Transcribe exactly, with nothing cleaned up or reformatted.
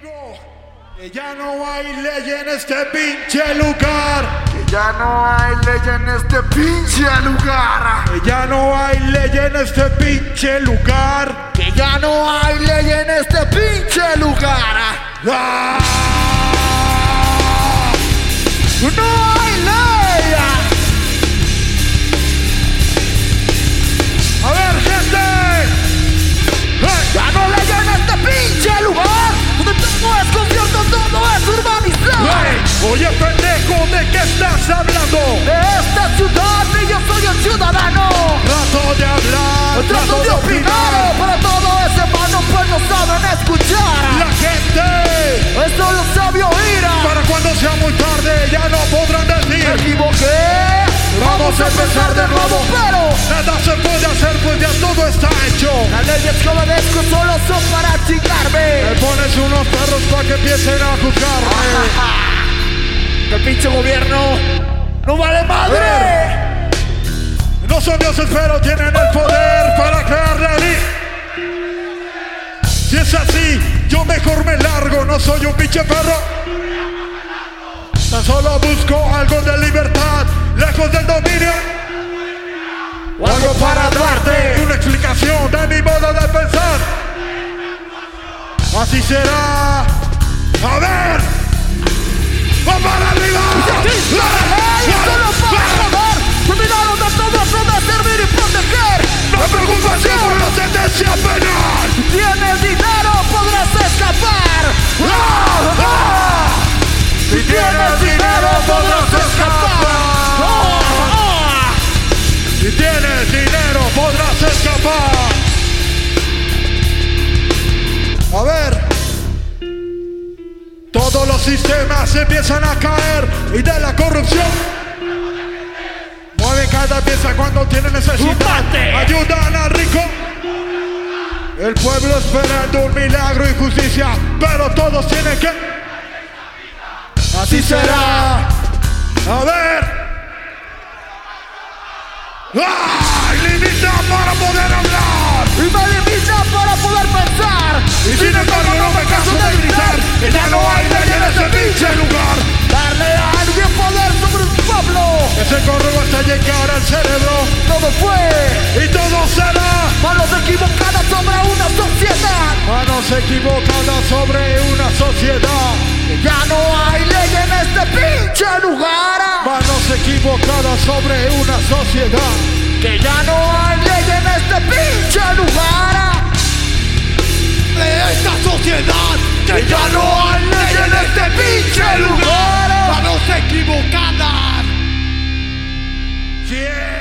Digo que ya no hay ley en este pinche lugar. Que ya no hay ley en este pinche lugar. Que ya no hay ley en este pinche lugar. Que ya no hay ley en este pinche lugar. ¡Ah! No hay ley. A ver, gente. ¡Hey! Ya no hay ley en este pinche lugar. Donde todo es concierto, todo es urbanizado. ¡Hey! Oye, pendejo, ¿de qué estás hablando? De esta ciudad y yo soy el ciudadano. Trato de hablar, Trato de opinar, pero todo ese mano pues no saben escuchar. La gente, Esto lo sabe oír. para cuando sea muy tarde ya no podrán decir Me equivoqué. vamos a empezar de nuevo. Pero Nada se puede hacer pues ya todo está hecho. las leyes que obedezco solo son para chingarme. Me pones unos perros para que empiecen a juzgarme. Que el pinche gobierno no vale madre. No son dioses pero tienen el poder para crear la ley. Si es así, yo mejor me largo, no soy un pinche perro. Tan solo busco algo de libertad, lejos del dominio. O algo para darte. Una explicación de mi modo de pensar. Así será. A ver. ¡Va para arriba! ¡Ey! ¡Solo para joder! ¡Terminaron de todo eso de servir y proteger! ¡No preocupación por la sentencia penal! Si tienes dinero podrás escapar. ¡Ah! ¡Ah! Si tienes dinero podrás escapar. ¡Ah! ¡Ah! Si tienes dinero podrás escapar. A ver. Todos los sistemas empiezan a caer y de la corrupción mueven cada pieza cuando tiene necesidad. ¡Upate! Ayudan al rico. El pueblo esperando un milagro y justicia, pero todos tienen que. Así será. A ver. ¡Ah! Limita para poder hablar. Y me limita para poder pensar. Y sin embargo no me canso de gritar que ya no hay ley en ese pinche lugar. Darle a alguien poder sobre un pueblo. Ese correo hasta llegar al cerebro. Todo fue Y todo será manos equivocadas sobre una sociedad. manos equivocadas sobre una sociedad. Que ya no hay ley en este pinche lugar. Manos equivocadas sobre una sociedad. Que ya no hay ley en este pinche lugar. De esta sociedad. Que ya no hay ley en este pinche lugar. Manos equivocadas. Sí.